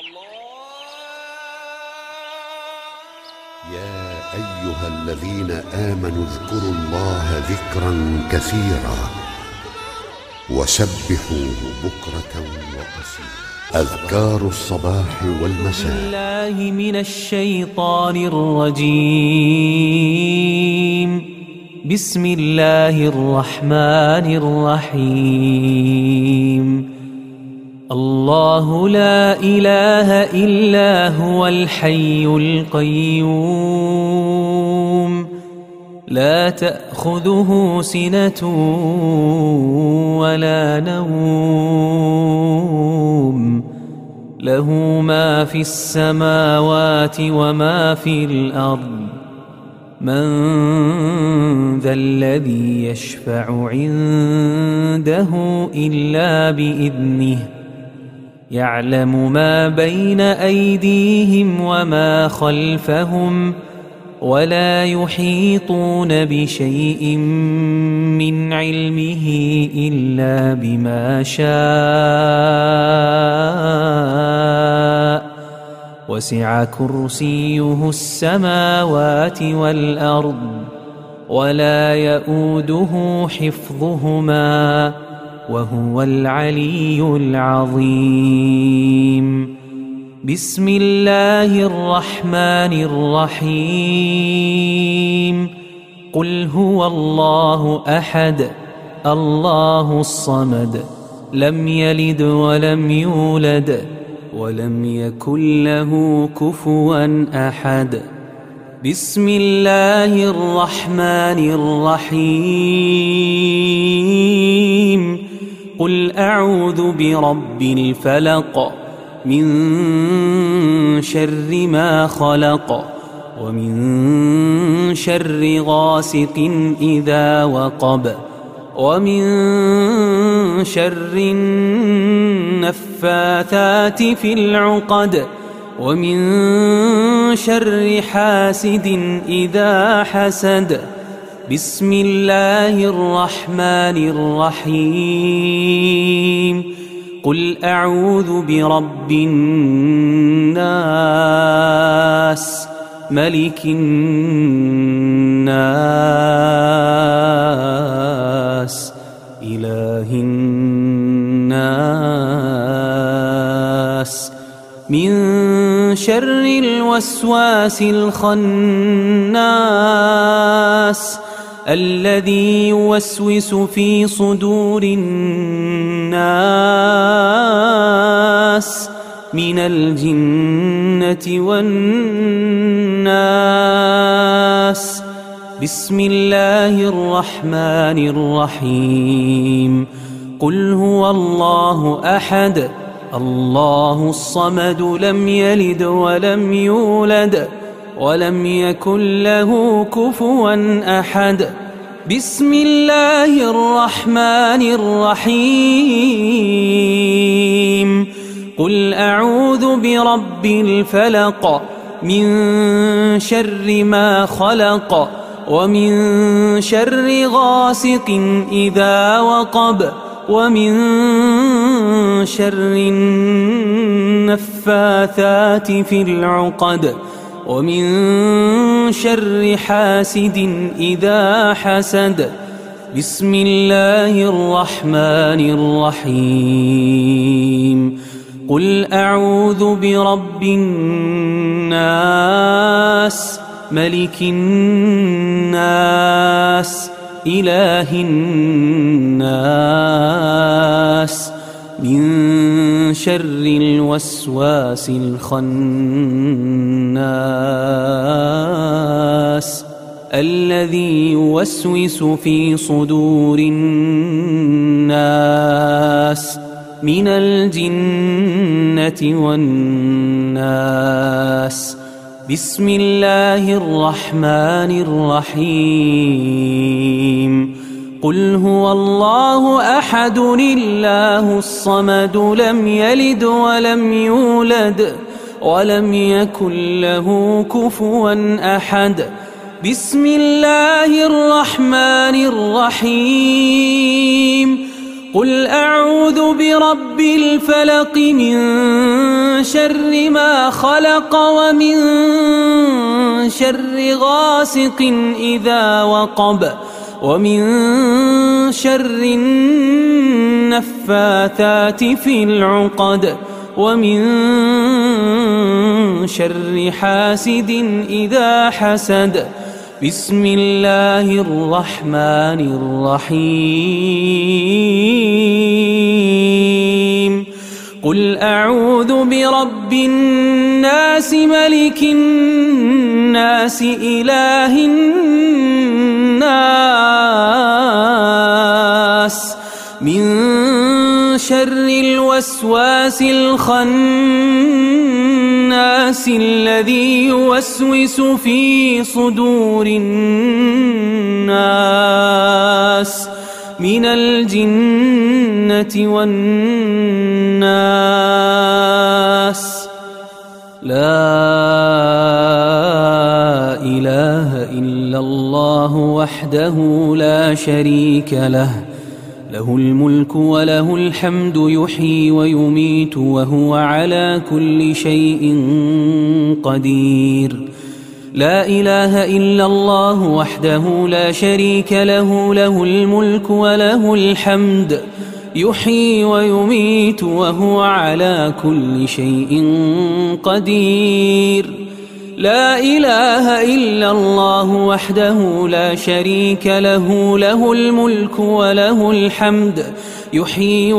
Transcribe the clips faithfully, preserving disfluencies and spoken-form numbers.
يا أيها الذين آمنوا اذكروا الله ذكرا كثيرا وسبحوه بكرة وأصيلا. أذكار الصباح والمساء. بسم الله من الشيطان الرجيم. بسم الله الرحمن الرحيم. الله لا إله إلا هو الحي القيوم لا تأخذه سنة ولا نوم له ما في السماوات وما في الأرض من ذا الذي يشفع عنده إلا بإذنه يعلم ما بين أيديهم وما خلفهم ولا يحيطون بشيء من علمه إلا بما شاء وسع كرسيه السماوات والأرض ولا يؤوده حفظهما وهو العلي العظيم. بسم الله الرحمن الرحيم. قل هو الله أحد الله الصمد لم يلد ولم يولد ولم يكن له كفوا أحد. بسم الله الرحمن الرحيم. قل أعوذ برب الفلق من شر ما خلق ومن شر غاسق إذا وقب ومن شر النفاثات في العقد ومن شر حاسد إذا حسد. بسم الله الرحمن الرحيم. قل أعوذ برب الناس ملك الناس إله الناس من شر الوسواس الخناس الذي يوسوس في صدور الناس من الجنة والناس. بسم الله الرحمن الرحيم. قل هو الله أحد الله الصمد لم يلد ولم يولد ولم يكن له كفوا أحد. بسم الله الرحمن الرحيم. قل أعوذ برب الفلق من شر ما خلق ومن شر غاسق إذا وقب ومن شر النفاثات في العقد ومن شر حاسد إذا حسد. بسم الله الرحمن الرحيم. قل أعوذ برب الناس ملك الناس إله الناس من شر الوسواس الخناس الذي يوسوس في صدور الناس من الجنة والناس. بسم الله الرحمن الرحيم. قل هو الله أحد الله الصمد لم يلد ولم يولد ولم يكن له كفوا أحد. بسم الله الرحمن الرحيم. قل أعوذ برب الفلق من شر ما خلق ومن شر غاسق إذا وقب ومن شر النفاثات في العقد ومن شر حاسد إذا حسد. بسم الله الرحمن الرحيم. قل أعوذ برب الناس ملك الناس إله الناس من شر الوسواس الخناس الذي يوسوس في صدور الناس من الجنة والناس. لا إله إلا الله وحده لا شريك له له الملك وله الحمد يحيي ويميت وهو على كل شيء قدير. لا إله إلا الله وحده لا شريك له له الملك وله الحمد يحيي ويميت وهو على كل شيء قدير. لا إله إلا الله وحده لا شريك له له الملك وله الحمد يحيي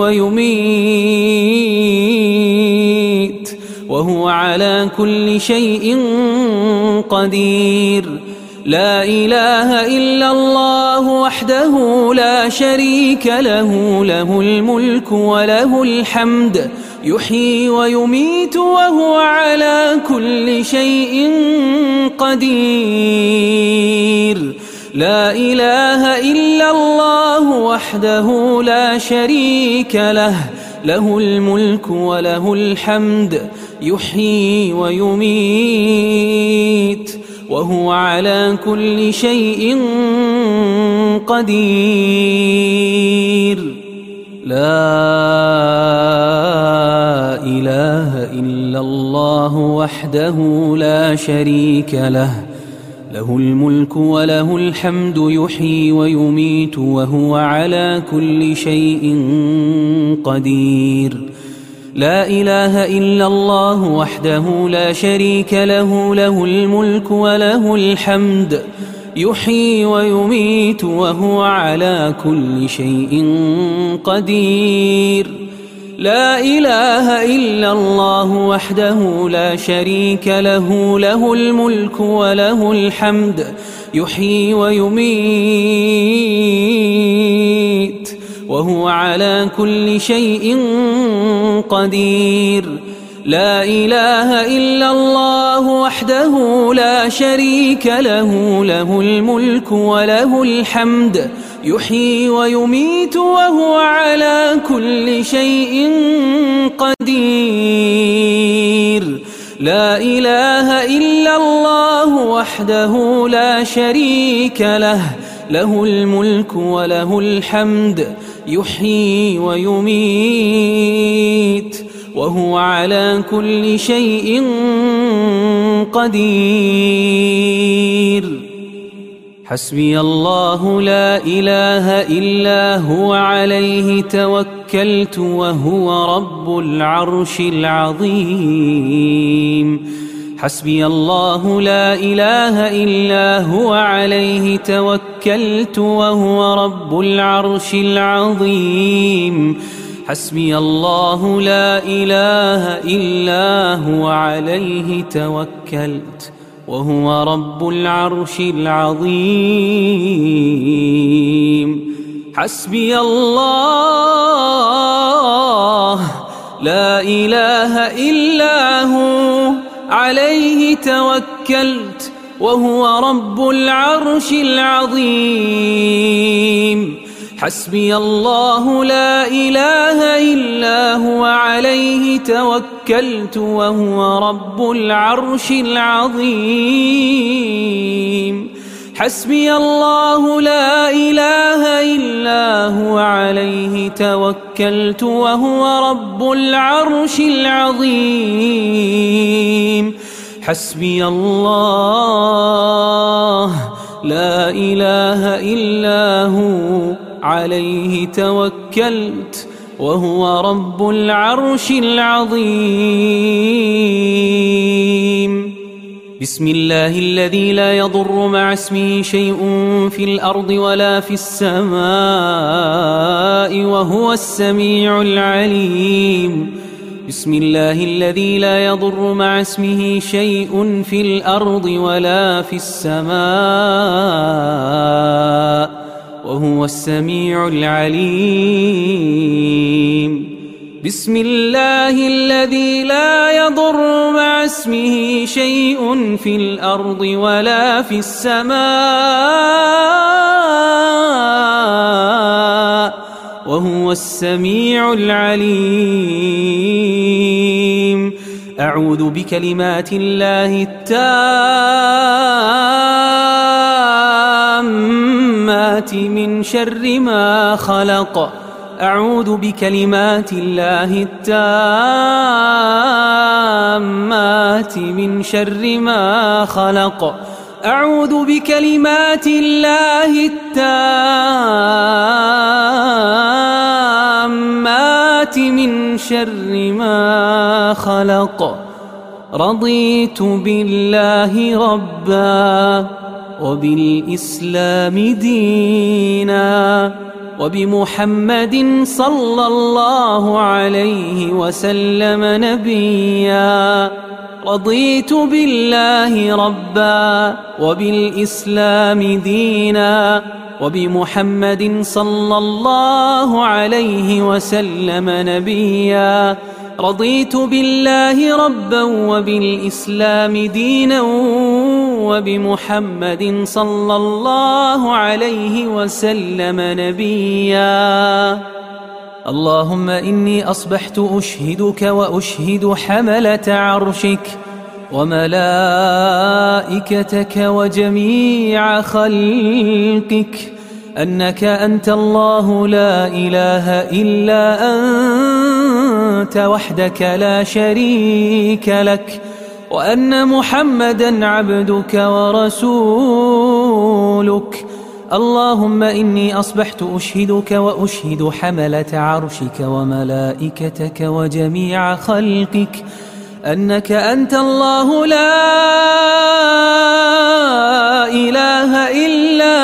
ويميت وهو على كل شيء قدير. لا إله إلا الله وحده لا شريك له له الملك وله الحمد يحيي ويميت وهو على كل شيء قدير. لا إله إلا الله وحده لا شريك له له الملك وله الحمد يحيي ويميت وهو على كل شيء قدير. لا إله إلا الله وحده لا شريك له له الملك وله الحمد يحيي ويميت وهو على كل شيء قدير. لا إله إلا الله وحده لا شريك له له الملك وله الحمد يحيي ويميت وهو على كل شيء قدير. لا إله إلا الله وحده لا شريك له له الملك وله الحمد يحيي ويميت وهو على كل شيء قدير. لا إله إلا الله وحده لا شريك له له الملك وله الحمد يحيي ويميت وهو على كل شيء قدير. لا إله إلا الله وحده لا شريك له له الملك وله الحمد يحيي ويميت وهو على كل شيء قدير. حسبي الله لا إله إلا هو عليه توكلت وهو رب العرش العظيم. حسبي الله لا إله إلا هو عليه توكلت وهو رب العرش العظيم. حسبي الله لا إله إلا هو عليه توكلت وهو رب العرش العظيم. حسبي الله لا إله إلا هو عليه توكلت وهو رب العرش العظيم. حسبي الله لا إله إلا هو عليه توكلت وهو رب العرش العظيم. حسبي الله لا إله إلا هو عليه توكلت وهو رب العرش العظيم. حسبي الله لا إله إلا هو عليه توكلت وهو رب العرش العظيم. بسم الله الذي لا يضر مع اسمه شيء في الأرض ولا في السماء وهو السميع العليم. بسم الله الذي لا يضر مع اسمه شيء في الأرض ولا في السماء وهو السميع العليم. بسم الله الذي لا يضر مع اسمه شيء في الأرض ولا في السماء وهو السميع العليم. أعوذ بكلمات الله التامات من شر ما خلق. أعوذ بكلمات الله التامات من شر ما خلق. أعوذ بكلمات الله التامات من شر ما خلق. رضيت بالله ربا وبالإسلام دينا وبمحمد صلى الله عليه وسلم نبيا. رضيت بالله ربا وبالإسلام دينا وبمحمد صلى الله عليه وسلم نبيا. رضيت بالله ربا وبالإسلام دينا وبمحمد صلى الله عليه وسلم نبيا. اللهم إني أصبحت أشهدك وأشهد حملة عرشك وملائكتك وجميع خلقك أنك أنت الله لا إله إلا أنت وحدك لا شريك لك، وأن محمدًا عبدك ورسولك. اللهم إني أصبحت أشهدك وأشهد حملة عرشك وملائكتك وجميع خلقك أنك أنت الله لا إله إلا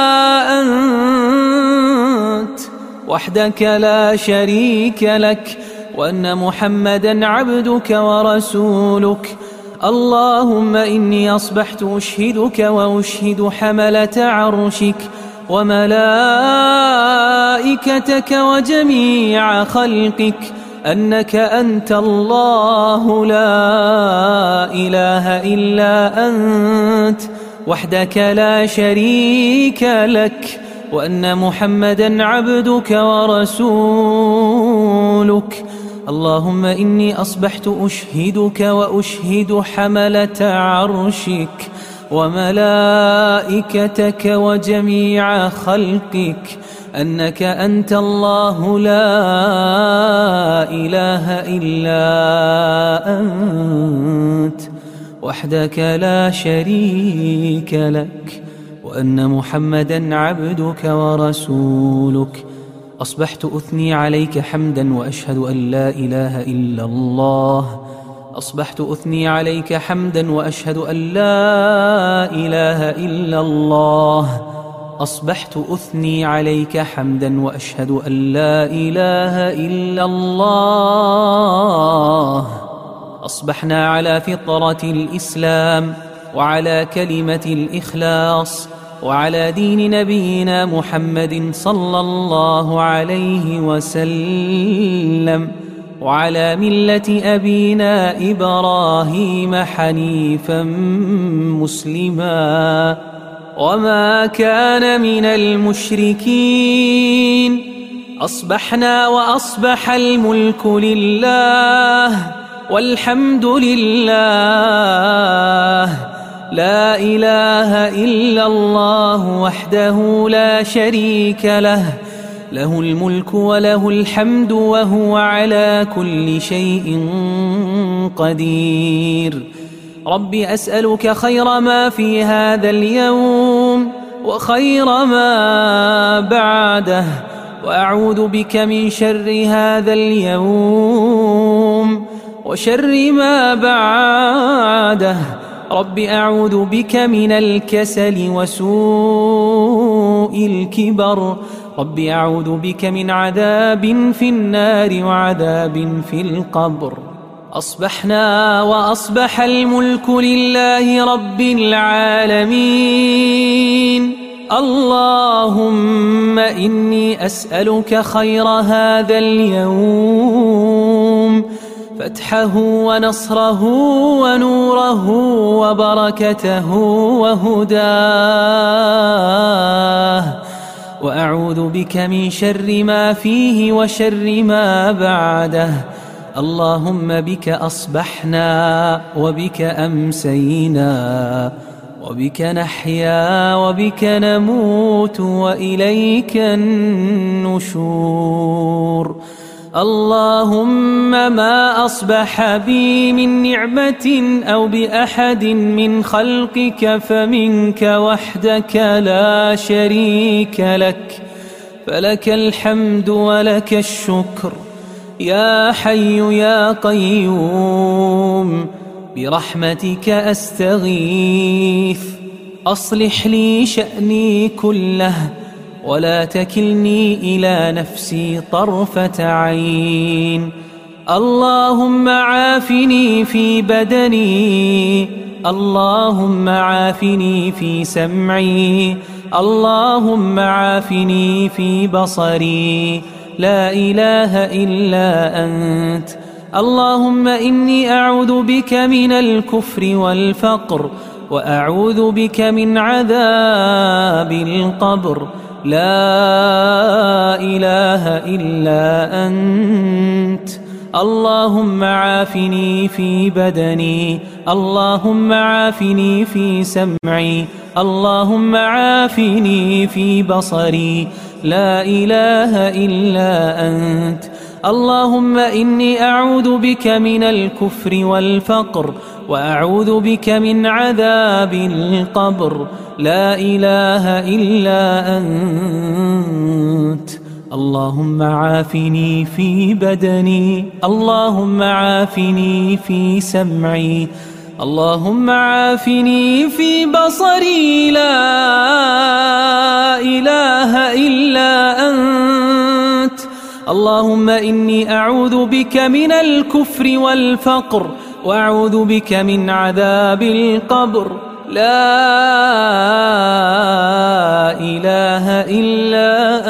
أنت وحدك لا شريك لك، وأن محمدًا عبدك ورسولك. اللهم إني أصبحت أشهدك وأشهد حملة عرشك وملائكتك وجميع خلقك أنك أنت الله لا إله إلا أنت وحدك لا شريك لك، وأن محمدًا عبدك ورسولك. اللهم إني أصبحت أشهدك وأشهد حملة عرشك وملائكتك وجميع خلقك أنك أنت الله لا إله إلا أنت وحدك لا شريك لك، وأن محمدًا عبدك ورسولك. أصبحت أثني عليك حمدًا وأشهد أن لا إله إلا الله. أصبحت أثني عليك حمدًا وأشهد أن لا إله إلا الله. أصبحت أثني عليك حمدًا وأشهد أن لا إله إلا الله. أصبحنا على فطرة الإسلام وعلى كلمة الإخلاص وعلى دين نبينا محمد صلى الله عليه وسلم وعلى ملة أبينا إبراهيم حنيفا مسلما وما كان من المشركين. أصبحنا وأصبح الملك لله والحمد لله لا إله إلا الله وحده لا شريك له له الملك وله الحمد وهو على كل شيء قدير. رب أسألك خير ما في هذا اليوم وخير ما بعده، وأعوذ بك من شر هذا اليوم وشر ما بعده. رب أعوذ بك من الكسل وسوء الكبر. رب أعوذ بك من عذاب في النار وعذاب في القبر. أصبحنا وأصبح الملك لله رب العالمين. اللهم إني أسألك خير هذا اليوم، فتحه ونصره ونوره وبركته وهداه، وأعوذ بك من شر ما فيه وشر ما بعده. اللهم بك أصبحنا وبك أمسينا وبك نحيا وبك نموت وإليك النشور. اللهم ما أصبح بي من نعمة أو بأحد من خلقك فمنك وحدك لا شريك لك، فلك الحمد ولك الشكر. يا حي يا قيوم برحمتك أستغيث، أصلح لي شأني كله ولا تكلني إلى نفسي طرفة عين. اللهم عافني في بدني، اللهم عافني في سمعي، اللهم عافني في بصري. لا إله إلا أنت. اللهم إني أعوذ بك من الكفر والفقر، وأعوذ بك من عذاب القبر. لا إله إلا أنت. اللهم عافني في بدني، اللهم عافني في سمعي، اللهم عافني في بصري. لا إله إلا أنت. اللهم إني أعوذ بك من الكفر والفقر، وأعوذ بك من عذاب القبر. لا إله إلا أنت. اللهم عافني في بدني، اللهم عافني في سمعي، اللهم عافني في بصري. لا إله إلا أنت. اللهم إني أعوذ بك من الكفر والفقر، وأعوذ بك من عذاب القبر. لا إله إلا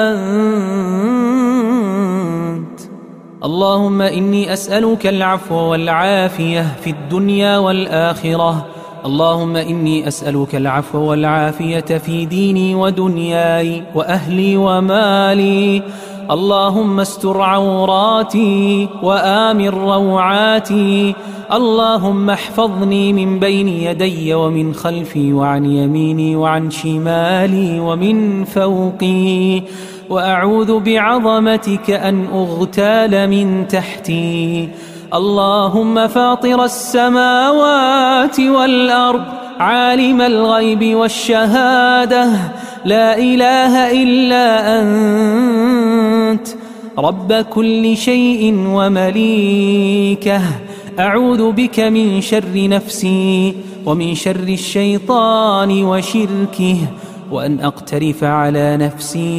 أنت. اللهم إني أسألك العفو والعافية في الدنيا والآخرة. اللهم إني أسألك العفو والعافية في ديني ودنياي وأهلي ومالي. اللهم استر عوراتي وآمن روعاتي. اللهم احفظني من بين يدي ومن خلفي وعن يميني وعن شمالي ومن فوقي، وأعوذ بعظمتك أن أغتال من تحتي. اللهم فاطر السماوات والأرض، عالم الغيب والشهادة، لا إله إلا أنت، رب كل شيء ومليكه. أعوذ بك من شر نفسي ومن شر الشيطان وشركه، وأن أقترف على نفسي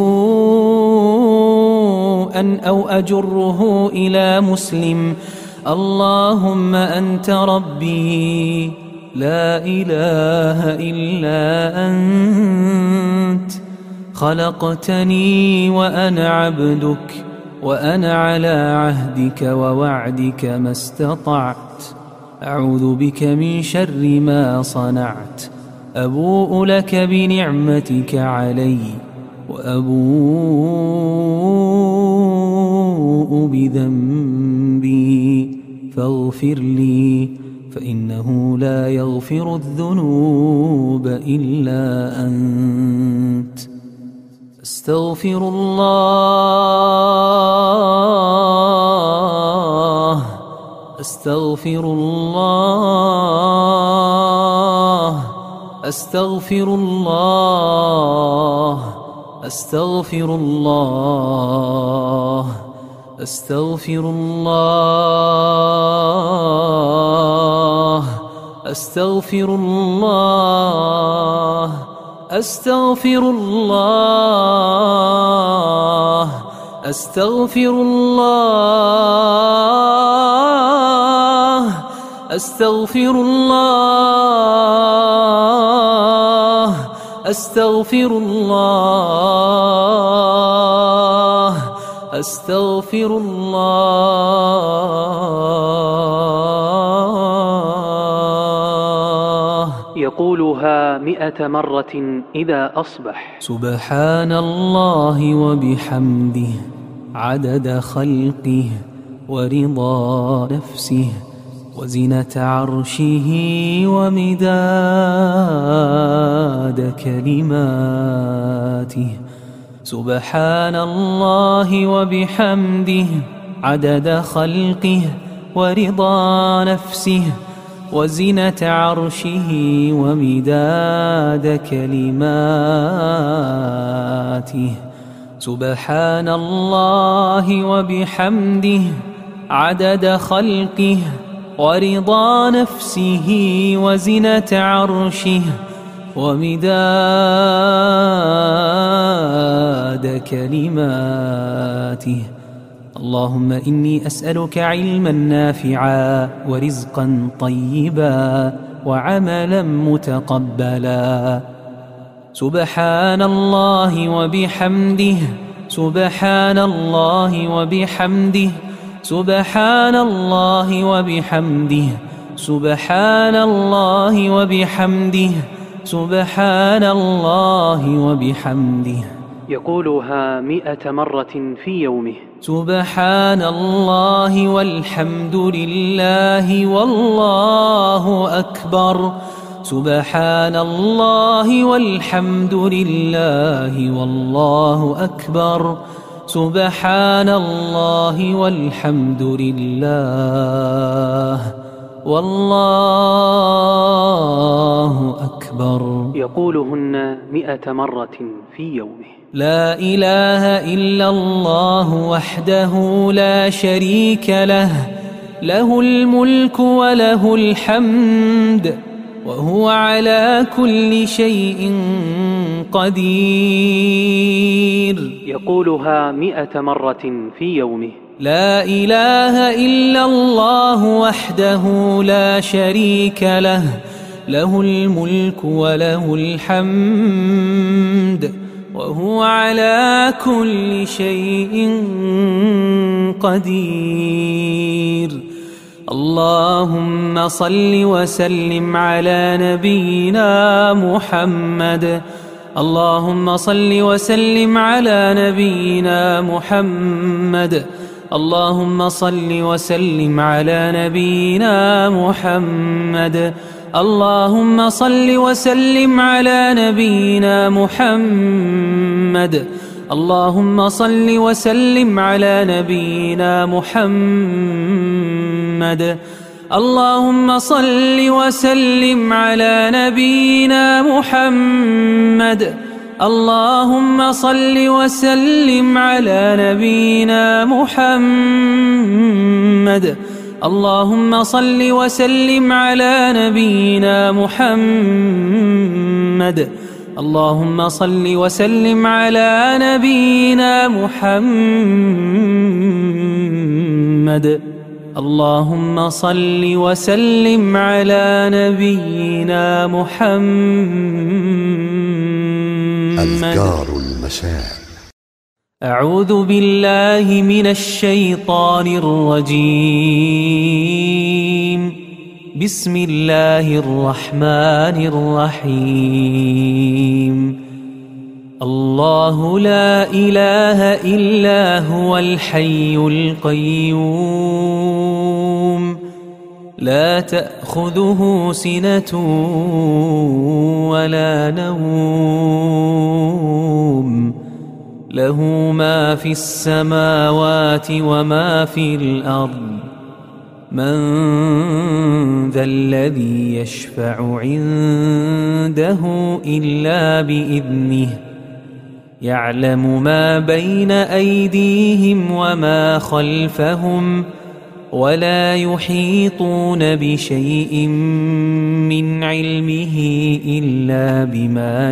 سوءا أو أجره إلى مسلم. اللهم أنت ربي، لا إله إلا أنت. خلقتني وأنا عبدك، وأنا على عهدك ووعدك ما استطعت. أعوذ بك من شر ما صنعت. أبوء لك بنعمتك علي، وأبوء بذنبي، فاغفر لي فإنه لا يغفر الذنوب إلا أنت. أستغفر الله أستغفر الله أستغفر الله أستغفر الله أستغفر الله أستغفر الله أستغفر الله أستغفر الله أستغفر الله أستغفر الله أستغفر الله. يقولها مئة مرة إذا أصبح. سبحان الله وبحمده عدد خلقه ورضا نفسه وزنة عرشه ومداد كلماته. سبحان الله وبحمده عدد خلقه ورضا نفسه وزنة عرشه ومداد كلماته. سبحان الله وبحمده عدد خلقه ورضا نفسه وزنة عرشه ومداد كلماته. اللهم إني أسألك علما نافعا ورزقا طيبا وعملا متقبلا. سبحان الله وبحمده سبحان الله وبحمده سبحان الله وبحمده سبحان الله وبحمده سبحان الله وبحمده. يقولها مئة مرة في يومه. سبحان الله والحمد لله والله أكبر. سبحان الله والحمد لله والله أكبر. سبحان الله والحمد لله والله أكبر. يقولهن مئة مرة في يومه. لا إله إلا الله وحده لا شريك له له الملك وله الحمد وهو على كل شيء قدير. يقولها مئة مرة في يومه. لا إله إلا الله وحده لا شريك له له الملك وله الحمد وهو على كل شيء قدير. اللهم صل وسلم على نبينا محمد. اللهم صل وسلم على نبينا محمد. اللهم صل وسلم على نبينا محمد. اللهم صل وسلم على نبينا محمد. اللهم صل وسلم على نبينا محمد. اللهم صل وسلم على نبينا محمد. اللهم صل وسلم على نبينا محمد. اللهم صل وسلم على نبينا محمد. اللهم صل وسلم على نبينا محمد. اللهم صل وسلم على نبينا محمد. أذكار المساء. أعوذ بالله من الشيطان الرجيم. بسم الله الرحمن الرحيم. الله لا إله إلا هو الحي القيوم لا تأخذه سنة ولا نوم له ما في السماوات وما في الأرض من ذا الذي يشفع عنده إلا بإذنه يعلم ما بين أيديهم وما خلفهم ولا يحيطون بشيء من علمه إلا بما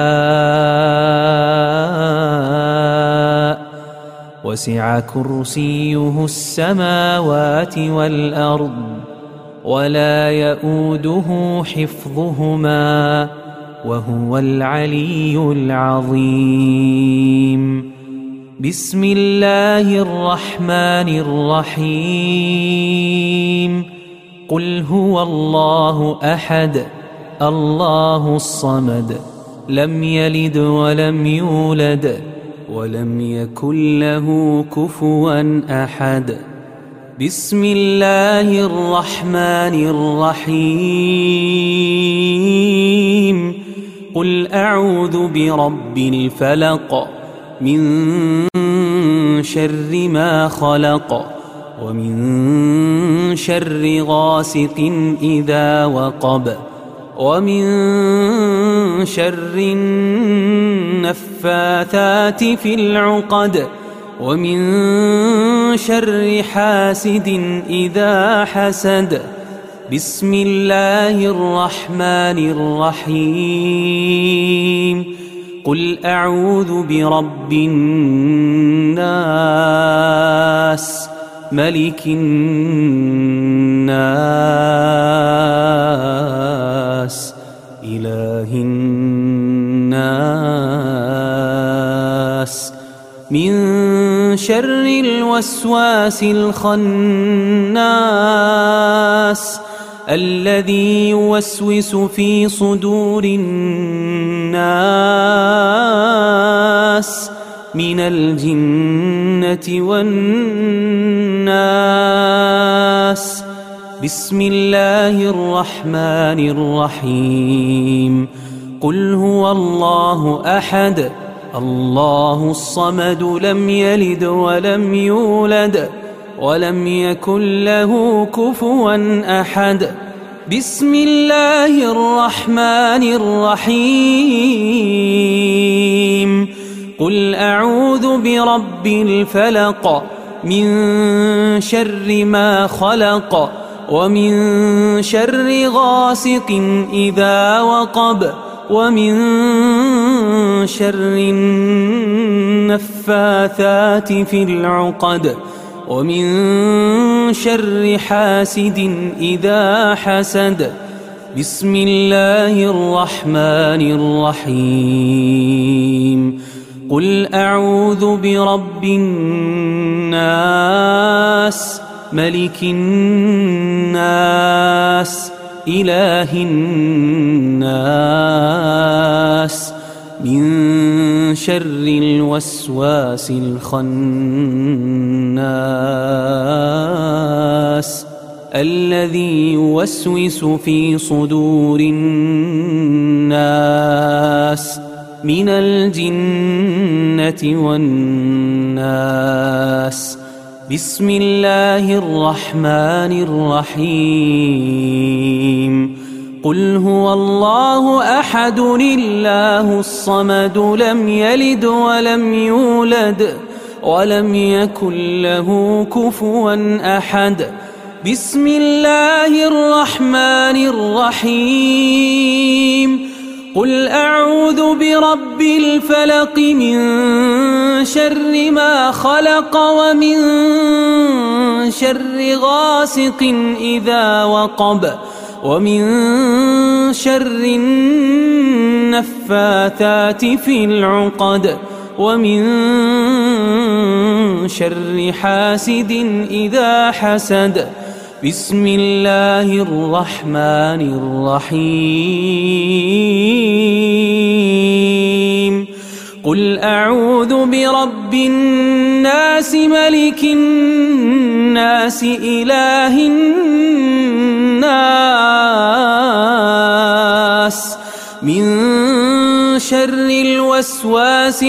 شاء وسع كرسيه السماوات والأرض ولا يؤوده حفظهما وهو العلي العظيم. بسم الله الرحمن الرحيم. قل هو الله أحد الله الصمد لم يلد ولم يولد ولم يكن له كفوا أحد. بسم الله الرحمن الرحيم. قل أعوذ برب الفلق من شر ما خلق ومن شر غاسق إذا وقب ومن شر النفاثات في العقد ومن شر حاسد إذا حسد. بسم الله الرحمن الرحيم. قل أعوذ برب الناس ملك الناس إله الناس من شر الوسواس الخناس الذي يوسوس في صدور الناس من الجنة والناس. بسم الله الرحمن الرحيم. قل هو الله أحد الله الصمد لم يلد ولم يولد ولم يكن له كفوا أحد. بسم الله الرحمن الرحيم. قل أعوذ برب الفلق من شر ما خلق ومن شر غاسق إذا وقب ومن شر النفاثات في العقد ومن شر حاسد إذا حسد. بسم الله الرحمن الرحيم. قل أعوذ برب الناس ملك الناس إله الناس من شر الوسواس الخناس الذي يوسوس في صدور الناس من الجنة والناس. بسم الله الرحمن الرحيم. قل هو الله أحد الله الصمد لم يلد ولم يولد ولم يكن له كفوا أحد. بسم الله الرحمن الرحيم. قل أعوذ برب الفلق من شر ما خلق ومن شر غاسق إذا وقب ومن شر النفاثات في العقد ومن شر حاسد إذا حسد. بسم الله الرحمن الرحيم. قل أعوذ برب الناس ملك الناس إله الناس شر الوسواس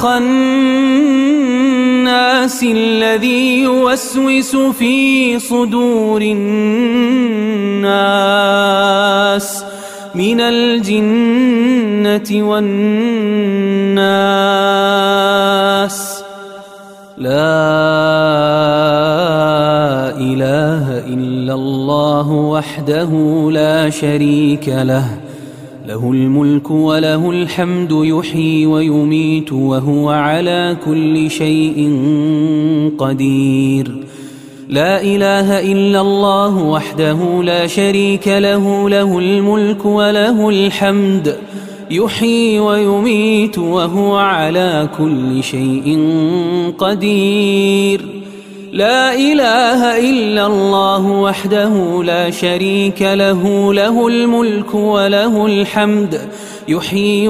الخناس الذي يوسوس في صدور الناس من الجنة والناس. لا إله إلا الله وحده لا شريك له، له الملك وله الحمد يحيي ويميت وهو على كل شيء قدير. لا إله إلا الله وحده لا شريك له، له الملك وله الحمد يحيي ويميت وهو على كل شيء قدير. لا إله إلا الله وحده لا شريك له، له الملك وله الحمد يحيي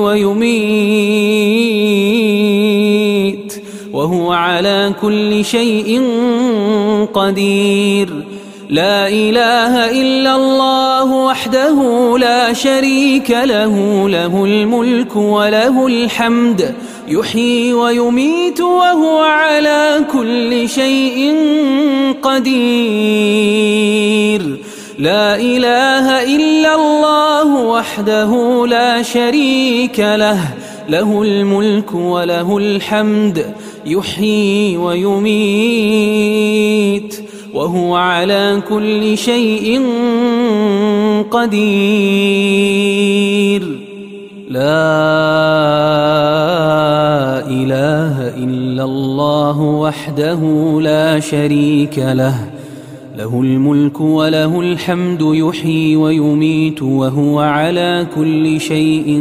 ويميت وهو على كل شيء قدير. لا إله إلا الله وحده لا شريك له، له الملك وله الحمد يحيي ويميت وهو على كل شيء قدير. لا إله إلا الله وحده لا شريك له، له الملك وله الحمد يحيي ويميت وهو على كل شيء قدير. لا إله إلا الله وحده لا شريك له، له الملك وله الحمد يحيي ويميت وهو على كل شيء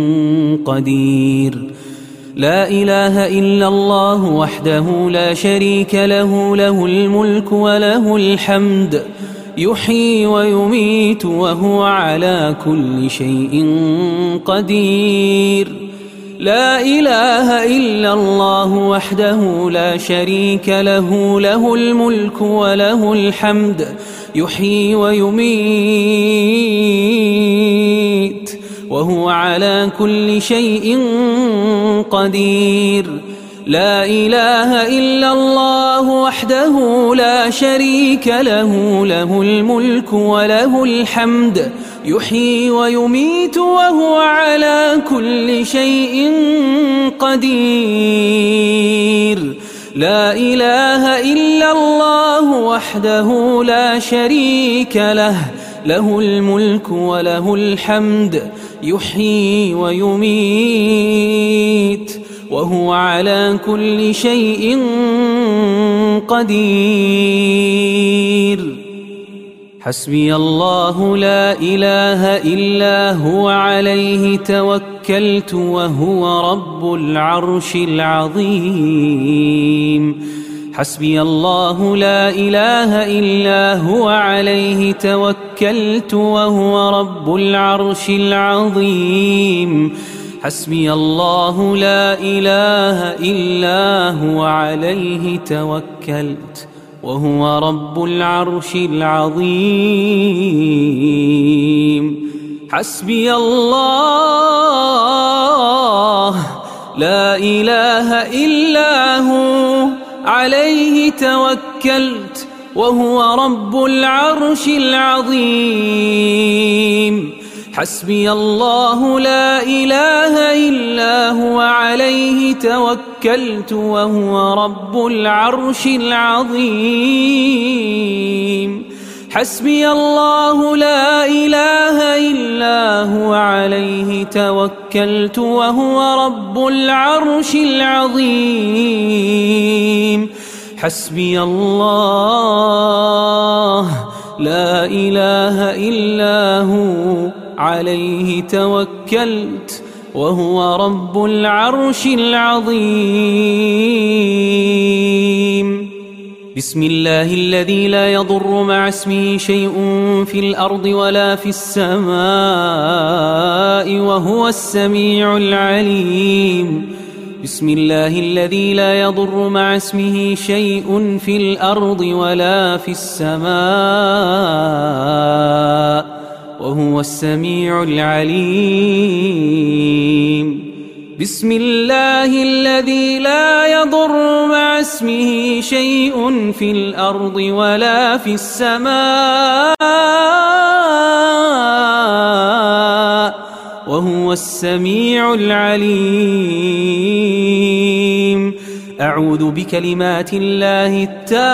قدير. لا إله إلا الله وحده لا شريك له، له الملك وله الحمد يحيي ويميت وهو على كل شيء قدير. لا إله إلا الله وحده لا شريك له، له الملك وله الحمد يحيي ويميت وهو على كل شيء قدير. لا إله إلا الله وحده لا شريك له، له الملك وله الحمد يحيي ويميت وهو على كل شيء قدير. لا إله إلا الله وحده لا شريك له، له الملك وله الحمد يحيي ويميت وهو على كل شيء قدير. حسبي الله لا إله إلا هو عليه توكلت وهو رب العرش العظيم. حسبي الله لا إله إلا هو عليه توكلت وهو رب العرش العظيم. حسبي الله لا إله إلا هو عليه توكلت وهو رب العرش العظيم. حسبي الله لا إله إلا هو عليه توكلت وهو رب العرش العظيم. حسبي الله لا إله إلا هو عليه توكلت وهو رب العرش العظيم. حسبي الله لا إله إلا هو عليه توكلت وهو رب العرش العظيم. حسبي الله لا إله إلا هو عليه توكلت وهو رب العرش العظيم. بسم الله الذي لا يضر مع اسمه شيء في الأرض ولا في السماء وهو السميع العليم. بسم الله الذي لا يضر مع اسمه شيء في الأرض ولا في السماء وهو السميع العليم. بسم الله الذي لا يضر مع اسمه شيء في الأرض ولا في السماء وهو السميع العليم. أعوذ بكلمات الله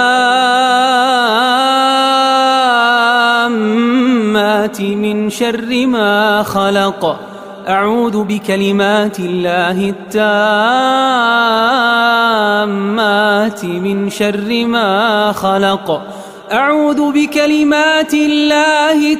التامات من شر ما خلق. أعوذ بكلمات الله التامات من شر ما خلق. أعوذ بكلمات الله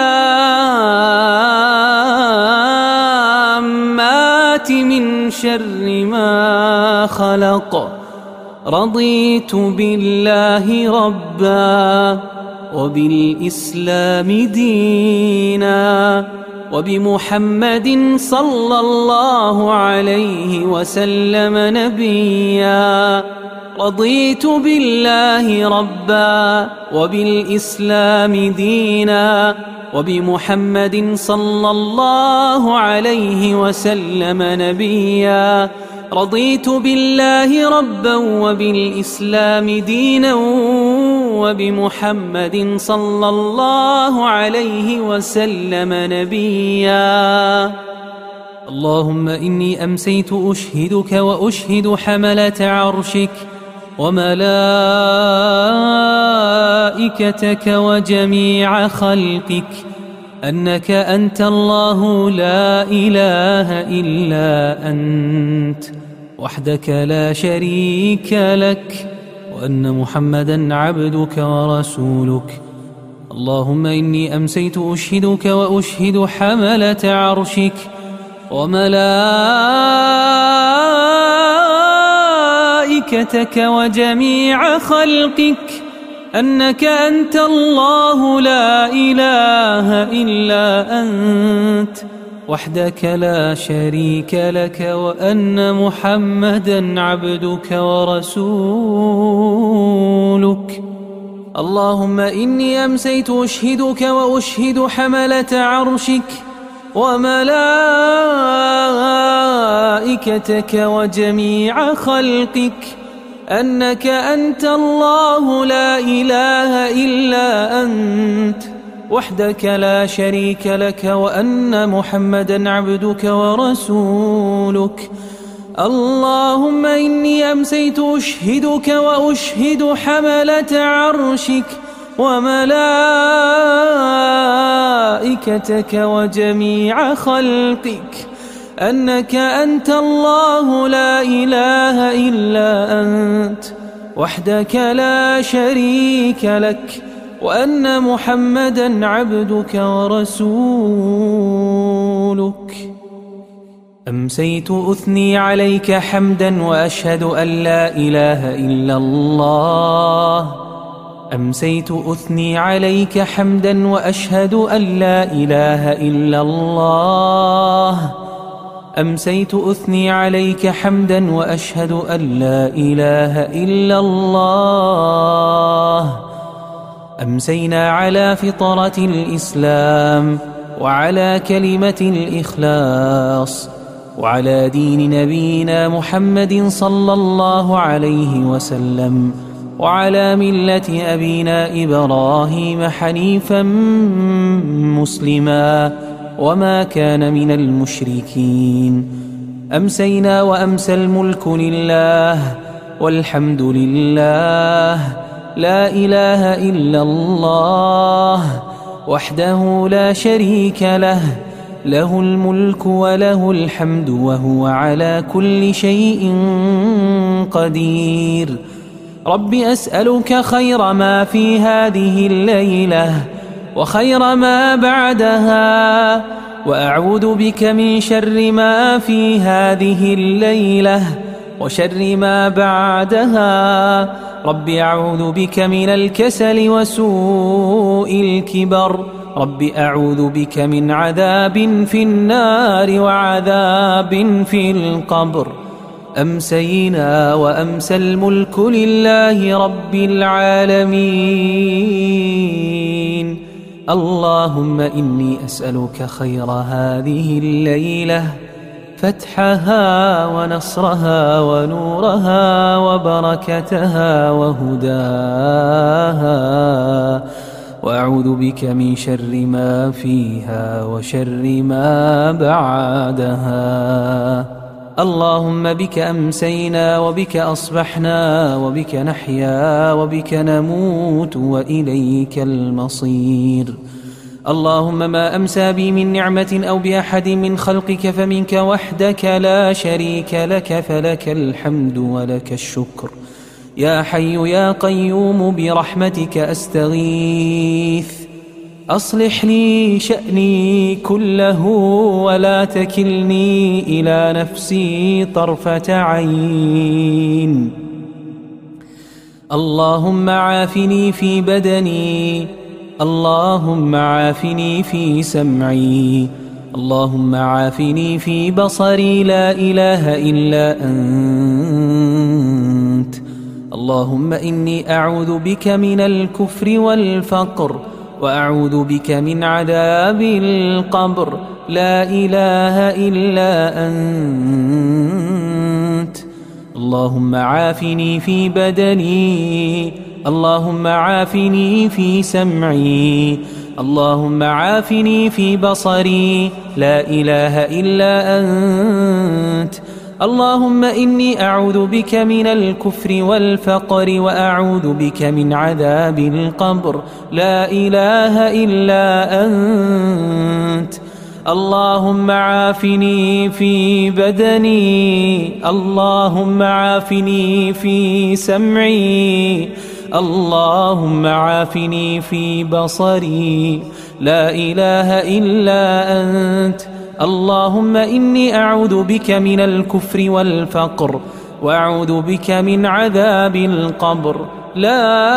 التامات من شر ما خلق. رضيت بالله ربا وبالإسلام دينا وبمحمد صلى الله عليه وسلم نبيا. رضيت بالله ربا وبالإسلام دينا وبمحمد صلى الله عليه وسلم نبيا. رضيت بالله ربا وبالإسلام دينا وبمحمد صلى الله عليه وسلم نبيا. اللهم إني أمسيت أشهدك وأشهد حملة عرشك وملائكتك وجميع خلقك أنك أنت الله لا إله إلا أنت وحدك لا شريك لك وأن محمدا عبدك ورسولك. اللهم إني أمسيت أشهدك وأشهد حملة عرشك وملائكتك وجميع خلقك أنك أنت الله لا إله إلا أنت وحدك لا شريك لك وأن محمدا عبدك ورسولك. اللهم إني أمسيت أشهدك وأشهد حملة عرشك وملائكتك وجميع خلقك أنك أنت الله لا إله إلا أنت وحدك لا شريك لك وأن محمدا عبدك ورسولك. اللهم إني أمسيت أشهدك وأشهد حملة عرشك وملائكتك وجميع خلقك أنك أنت الله لا إله إلا أنت وحدك لا شريك لك وأن محمدا عبدك ورسولك. أمسيت أثني عليك حمدا وأشهد أن لا إله إلا الله. أمسيت أثني عليك حمدا وأشهد أن لا إله إلا الله. أمسيت أثني عليك حمدا وأشهد أن لا إله إلا الله. أمسينا على فطرة الإسلام وعلى كلمة الإخلاص وعلى دين نبينا محمد صلى الله عليه وسلم وعلى ملة أبينا إبراهيم حنيفا مسلما وما كان من المشركين. أمسينا وأمسى الملك لله والحمد لله لا إله إلا الله وحده لا شريك له له الملك وله الحمد وهو على كل شيء قدير. رب أسألك خير ما في هذه الليلة وخير ما بعدها وأعوذ بك من شر ما في هذه الليلة وشر ما بعدها. رب أعوذ بك من الكسل وسوء الكبر. رب أعوذ بك من عذاب في النار وعذاب في القبر. أمسينا وأمسى الملك لله رب العالمين. اللهم إني أسألك خير هذه الليلة فتحها ونصرها ونورها وبركتها وهداها، وأعوذ بك من شر ما فيها وشر ما بعدها. اللهم بك أمسينا وبك أصبحنا وبك نحيا وبك نموت وإليك المصير. اللهم ما أمسى بي من نعمة أو بأحد من خلقك فمنك وحدك لا شريك لك، فلك الحمد ولك الشكر. يا حي يا قيوم برحمتك أستغيث، أصلح لي شأني كله ولا تكلني إلى نفسي طرفة عين. اللهم عافني في بدني، اللهم عافني في سمعي، اللهم عافني في بصري، لا إله إلا أنت. اللهم إني أعوذ بك من الكفر والفقر، وأعوذ بك من عذاب القبر، لا إله إلا أنت. اللهم عافني في بدني، اللهم عافني في سمعي، اللهم عافني في بصري، لا إله إلا أنت. اللهم إني أعوذ بك من الكفر والفقر، وأعوذ بك من عذاب القبر، لا إله إلا أنت. اللهم عافني في بدني، اللهم عافني في سمعي، اللهم عافني في بصري، لا إله إلا أنت. اللهم إني أعوذ بك من الكفر والفقر، وأعوذ بك من عذاب القبر، لا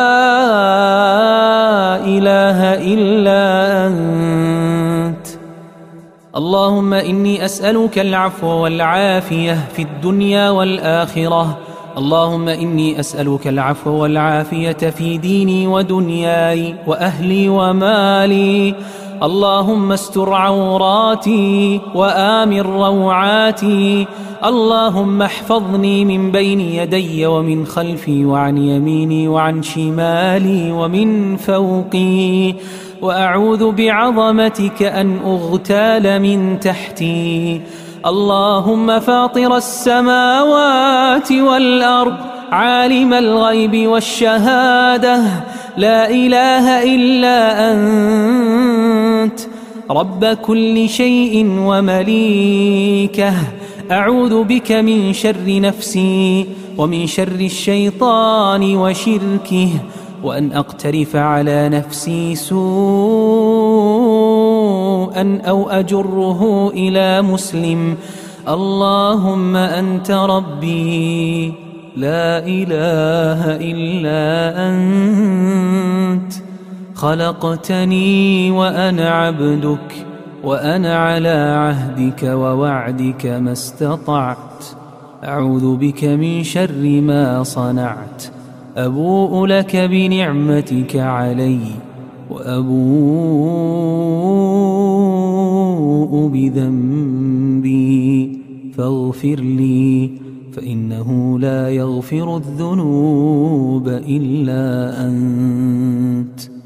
إله إلا أنت. اللهم إني أسألك العفو والعافية في الدنيا والآخرة. اللهم إني أسألك العفو والعافية في ديني ودنياي وأهلي ومالي. اللهم استر عوراتي وآمن روعاتي. اللهم احفظني من بين يدي ومن خلفي وعن يميني وعن شمالي ومن فوقي، وأعوذ بعظمتك أن أغتال من تحتي. اللهم فاطر السماوات والأرض، عالم الغيب والشهادة، لا إله إلا أنت، رب كل شيء ومليكه. أعوذ بك من شر نفسي ومن شر الشيطان وشركه، وأن أقترف على نفسي سوءا أو أجره إلى مسلم. اللهم أنت ربي، لا إله إلا أنت، خلقتني وأنا عبدك، وأنا على عهدك ووعدك ما استطعت. أعوذ بك من شر ما صنعت. أبوء لك بنعمتك علي، وأبوء بذنبي، فاغفر لي، فإنه لا يغفر الذنوب إلا أنت.